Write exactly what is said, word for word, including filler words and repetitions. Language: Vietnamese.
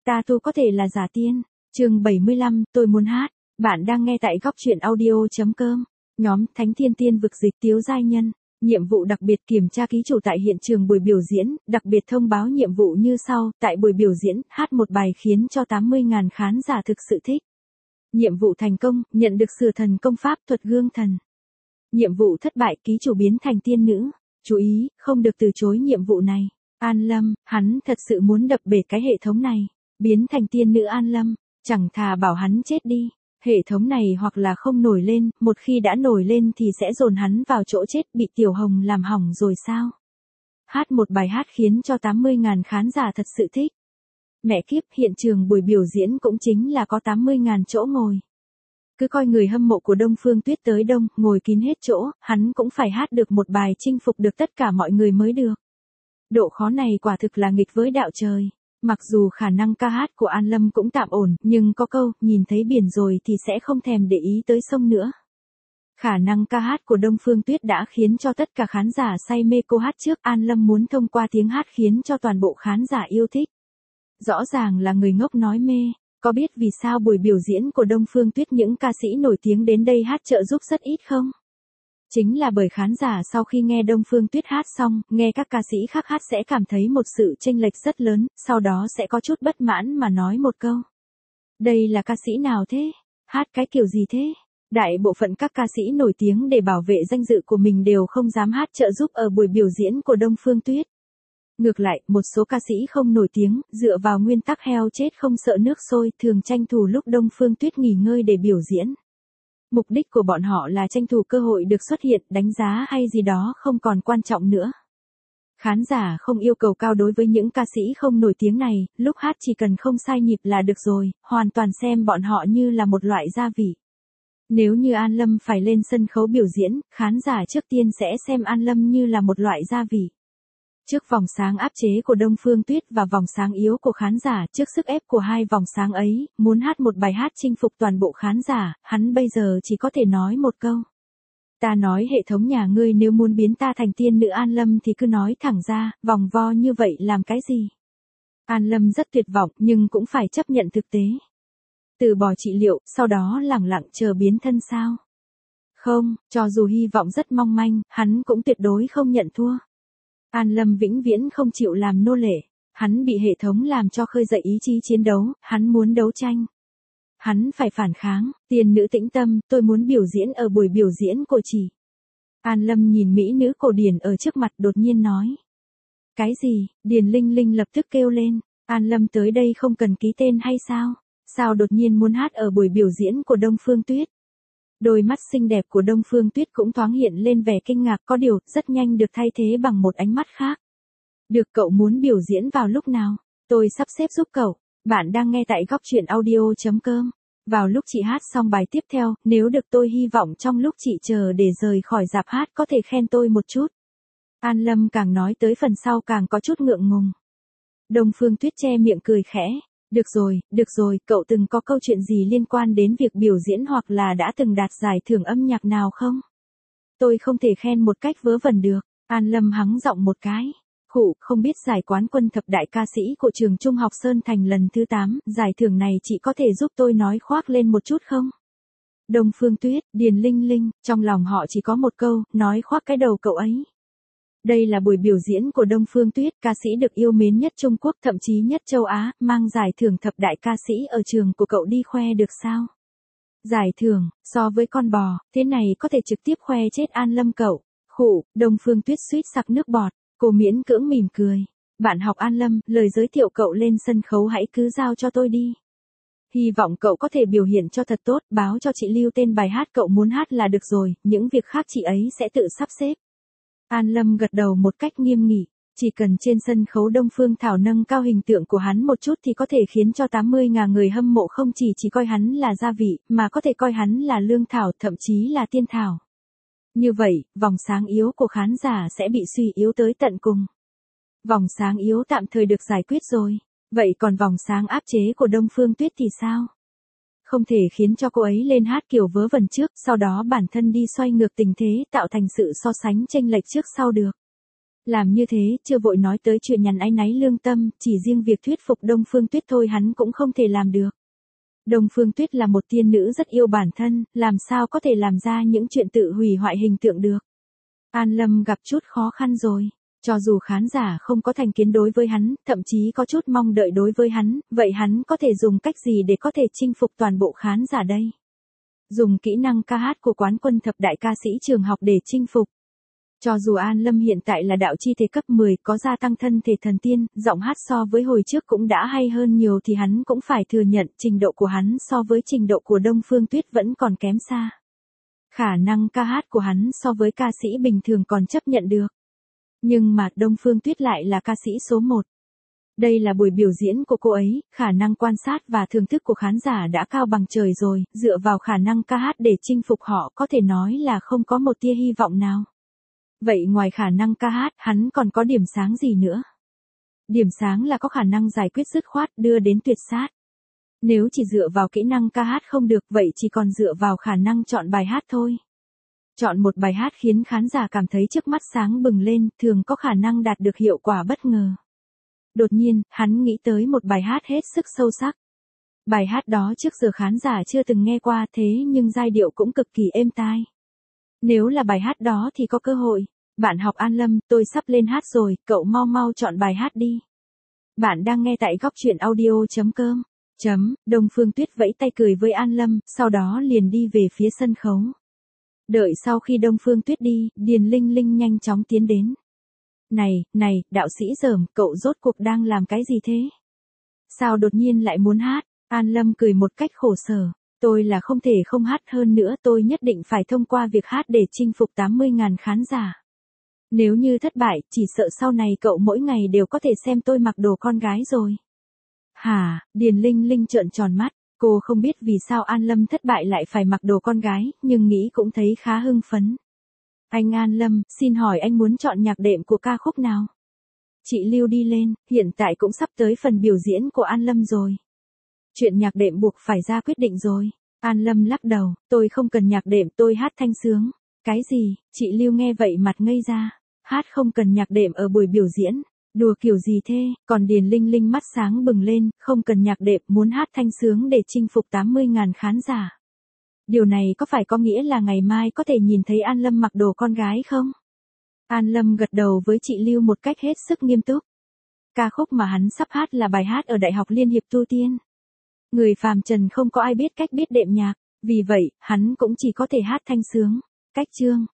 Ta tu có thể là giả tiên. Chương bảy mươi lăm, tôi muốn hát. Bạn đang nghe tại góc truyện audio.com. Nhóm Thánh Thiên Tiên Vực Dịch Tiếu Giai Nhân. Nhiệm vụ đặc biệt kiểm tra ký chủ tại hiện trường buổi biểu diễn, đặc biệt thông báo nhiệm vụ như sau, tại buổi biểu diễn, hát một bài khiến cho tám mươi nghìn khán giả thực sự thích. Nhiệm vụ thành công, nhận được sửa thần công pháp thuật gương thần. Nhiệm vụ thất bại, ký chủ biến thành tiên nữ. Chú ý, không được từ chối nhiệm vụ này. An Lâm, hắn thật sự muốn đập bể cái hệ thống này. Biến thành tiên nữ An Lâm, chẳng thà bảo hắn chết đi. Hệ thống này hoặc là không nổi lên, một khi đã nổi lên thì sẽ dồn hắn vào chỗ chết, bị Tiểu Hồng làm hỏng rồi sao? Hát một bài hát khiến cho tám mươi nghìn khán giả thật sự thích. Mẹ kiếp, hiện trường buổi biểu diễn cũng chính là có tám mươi nghìn chỗ ngồi. Cứ coi người hâm mộ của Đông Phương Tuyết tới đông, ngồi kín hết chỗ, hắn cũng phải hát được một bài chinh phục được tất cả mọi người mới được. Độ khó này quả thực là nghịch với đạo trời. Mặc dù khả năng ca hát của An Lâm cũng tạm ổn, nhưng có câu, nhìn thấy biển rồi thì sẽ không thèm để ý tới sông nữa. Khả năng ca hát của Đông Phương Tuyết đã khiến cho tất cả khán giả say mê cô hát trước. An Lâm muốn thông qua tiếng hát khiến cho toàn bộ khán giả yêu thích. Rõ ràng là người ngốc nói mê. Có biết vì sao buổi biểu diễn của Đông Phương Tuyết những ca sĩ nổi tiếng đến đây hát trợ giúp rất ít không? Chính là bởi khán giả sau khi nghe Đông Phương Tuyết hát xong, nghe các ca sĩ khác hát sẽ cảm thấy một sự chênh lệch rất lớn, sau đó sẽ có chút bất mãn mà nói một câu. Đây là ca sĩ nào thế? Hát cái kiểu gì thế? Đại bộ phận các ca sĩ nổi tiếng để bảo vệ danh dự của mình đều không dám hát trợ giúp ở buổi biểu diễn của Đông Phương Tuyết. Ngược lại, một số ca sĩ không nổi tiếng, dựa vào nguyên tắc heo chết không sợ nước sôi, thường tranh thủ lúc Đông Phương Tuyết nghỉ ngơi để biểu diễn. Mục đích của bọn họ là tranh thủ cơ hội được xuất hiện, đánh giá hay gì đó không còn quan trọng nữa. Khán giả không yêu cầu cao đối với những ca sĩ không nổi tiếng này, lúc hát chỉ cần không sai nhịp là được rồi, hoàn toàn xem bọn họ như là một loại gia vị. Nếu như An Lâm phải lên sân khấu biểu diễn, khán giả trước tiên sẽ xem An Lâm như là một loại gia vị. Trước vòng sáng áp chế của Đông Phương Tuyết và vòng sáng yếu của khán giả, trước sức ép của hai vòng sáng ấy, muốn hát một bài hát chinh phục toàn bộ khán giả, hắn bây giờ chỉ có thể nói một câu. Ta nói hệ thống nhà ngươi nếu muốn biến ta thành tiên nữ An Lâm thì cứ nói thẳng ra, vòng vo như vậy làm cái gì? An Lâm rất tuyệt vọng nhưng cũng phải chấp nhận thực tế. Từ bỏ trị liệu, sau đó lẳng lặng chờ biến thân sao? Không, cho dù hy vọng rất mong manh, hắn cũng tuyệt đối không nhận thua. An Lâm vĩnh viễn không chịu làm nô lệ, hắn bị hệ thống làm cho khơi dậy ý chí chiến đấu, hắn muốn đấu tranh. Hắn phải phản kháng, tiên nữ tĩnh tâm, tôi muốn biểu diễn ở buổi biểu diễn của chị. An Lâm nhìn mỹ nữ cổ điển ở trước mặt đột nhiên nói. Cái gì? Điền Linh Linh lập tức kêu lên, An Lâm tới đây không cần ký tên hay sao? Sao đột nhiên muốn hát ở buổi biểu diễn của Đông Phương Tuyết? Đôi mắt xinh đẹp của Đông Phương Tuyết cũng thoáng hiện lên vẻ kinh ngạc, có điều, rất nhanh được thay thế bằng một ánh mắt khác. Được, cậu muốn biểu diễn vào lúc nào? Tôi sắp xếp giúp cậu. Bạn đang nghe tại góc truyện audio.com. Vào lúc chị hát xong bài tiếp theo, nếu được tôi hy vọng trong lúc chị chờ để rời khỏi rạp hát có thể khen tôi một chút. An Lâm càng nói tới phần sau càng có chút ngượng ngùng. Đông Phương Tuyết che miệng cười khẽ. Được rồi, được rồi, cậu từng có câu chuyện gì liên quan đến việc biểu diễn hoặc là đã từng đạt giải thưởng âm nhạc nào không? Tôi không thể khen một cách vớ vẩn được. An Lâm hắng giọng một cái. Khụ, không biết giải quán quân thập đại ca sĩ của trường Trung học Sơn Thành lần thứ tám, giải thưởng này chị có thể giúp tôi nói khoác lên một chút không? Đông Phương Tuyết, Điền Linh Linh, trong lòng họ chỉ có một câu, nói khoác cái đầu cậu ấy. Đây là buổi biểu diễn của Đông Phương Tuyết, ca sĩ được yêu mến nhất Trung Quốc thậm chí nhất châu Á, mang giải thưởng thập đại ca sĩ ở trường của cậu đi khoe được sao? Giải thưởng, so với con bò, thế này có thể trực tiếp khoe chết An Lâm cậu. Khụ, Đông Phương Tuyết suýt sặc nước bọt, cô miễn cưỡng mỉm cười. Bạn học An Lâm, lời giới thiệu cậu lên sân khấu hãy cứ giao cho tôi đi. Hy vọng cậu có thể biểu hiện cho thật tốt, báo cho chị lưu tên bài hát cậu muốn hát là được rồi, những việc khác chị ấy sẽ tự sắp xếp. An Lâm gật đầu một cách nghiêm nghị, chỉ cần trên sân khấu Đông Phương Thảo nâng cao hình tượng của hắn một chút thì có thể khiến cho tám mươi nghìn người hâm mộ không chỉ chỉ coi hắn là gia vị, mà có thể coi hắn là lương thảo, thậm chí là tiên thảo. Như vậy, vòng sáng yếu của khán giả sẽ bị suy yếu tới tận cùng. Vòng sáng yếu tạm thời được giải quyết rồi, vậy còn vòng sáng áp chế của Đông Phương Tuyết thì sao? Không thể khiến cho cô ấy lên hát kiểu vớ vẩn trước, sau đó bản thân đi xoay ngược tình thế tạo thành sự so sánh chênh lệch trước sau được. Làm như thế, chưa vội nói tới chuyện nhằn áy náy lương tâm, chỉ riêng việc thuyết phục Đông Phương Tuyết thôi hắn cũng không thể làm được. Đông Phương Tuyết là một tiên nữ rất yêu bản thân, làm sao có thể làm ra những chuyện tự hủy hoại hình tượng được. An Lâm gặp chút khó khăn rồi. Cho dù khán giả không có thành kiến đối với hắn, thậm chí có chút mong đợi đối với hắn, vậy hắn có thể dùng cách gì để có thể chinh phục toàn bộ khán giả đây? Dùng kỹ năng ca hát của quán quân thập đại ca sĩ trường học để chinh phục. Cho dù An Lâm hiện tại là đạo chi thể cấp mười, có gia tăng thân thể thần tiên, giọng hát so với hồi trước cũng đã hay hơn nhiều thì hắn cũng phải thừa nhận trình độ của hắn so với trình độ của Đông Phương Tuyết vẫn còn kém xa. Khả năng ca hát của hắn so với ca sĩ bình thường còn chấp nhận được. Nhưng mà Đông Phương Tuyết lại là ca sĩ số một. Đây là buổi biểu diễn của cô ấy, khả năng quan sát và thưởng thức của khán giả đã cao bằng trời rồi, dựa vào khả năng ca hát để chinh phục họ có thể nói là không có một tia hy vọng nào. Vậy ngoài khả năng ca hát, hắn còn có điểm sáng gì nữa? Điểm sáng là có khả năng giải quyết dứt khoát đưa đến tuyệt sát. Nếu chỉ dựa vào kỹ năng ca hát không được vậy chỉ còn dựa vào khả năng chọn bài hát thôi. Chọn một bài hát khiến khán giả cảm thấy trước mắt sáng bừng lên, thường có khả năng đạt được hiệu quả bất ngờ. Đột nhiên, hắn nghĩ tới một bài hát hết sức sâu sắc. Bài hát đó trước giờ khán giả chưa từng nghe qua thế nhưng giai điệu cũng cực kỳ êm tai. Nếu là bài hát đó thì có cơ hội. Bạn học An Lâm, tôi sắp lên hát rồi, cậu mau mau chọn bài hát đi. Bạn đang nghe tại góc truyện audio chấm com. Chấm, Đông Phương Tuyết vẫy tay cười với An Lâm, sau đó liền đi về phía sân khấu. Đợi sau khi Đông Phương Tuyết đi, Điền Linh Linh nhanh chóng tiến đến. Này, này, đạo sĩ Dởm, cậu rốt cuộc đang làm cái gì thế? Sao đột nhiên lại muốn hát? An Lâm cười một cách khổ sở. Tôi là không thể không hát hơn nữa, tôi nhất định phải thông qua việc hát để chinh phục tám mươi nghìn khán giả. Nếu như thất bại, chỉ sợ sau này cậu mỗi ngày đều có thể xem tôi mặc đồ con gái rồi. Hả, Điền Linh Linh trợn tròn mắt, cô không biết vì sao An Lâm thất bại lại phải mặc đồ con gái, nhưng nghĩ cũng thấy khá hưng phấn. Anh An Lâm, xin hỏi anh muốn chọn nhạc đệm của ca khúc nào? Chị Lưu đi lên, hiện tại cũng sắp tới phần biểu diễn của An Lâm rồi. Chuyện nhạc đệm buộc phải ra quyết định rồi. An Lâm lắc đầu, tôi không cần nhạc đệm, tôi hát thanh sướng. Cái gì? Chị Lưu nghe vậy mặt ngây ra. Hát không cần nhạc đệm ở buổi biểu diễn. Đùa kiểu gì thế? Còn Điền Linh Linh mắt sáng bừng lên, không cần nhạc đệm, muốn hát thanh sướng để chinh phục tám mươi nghìn khán giả. Điều này có phải có nghĩa là ngày mai có thể nhìn thấy An Lâm mặc đồ con gái không? An Lâm gật đầu với chị Lưu một cách hết sức nghiêm túc. Ca khúc mà hắn sắp hát là bài hát ở Đại học Liên hiệp Tu Tiên. Người phàm trần không có ai biết cách biết đệm nhạc, vì vậy, hắn cũng chỉ có thể hát thanh sướng. Cách chương,